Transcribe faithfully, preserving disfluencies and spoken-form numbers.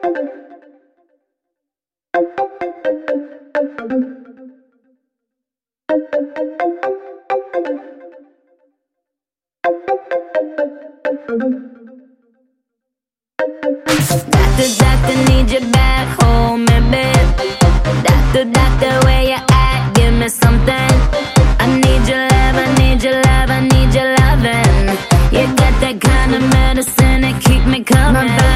Doctor, doctor, need you back home, baby. Doctor, doctor, where you at? Give me something. I need your love, I need your love, I need your loving. You got that kind of medicine that keep me coming.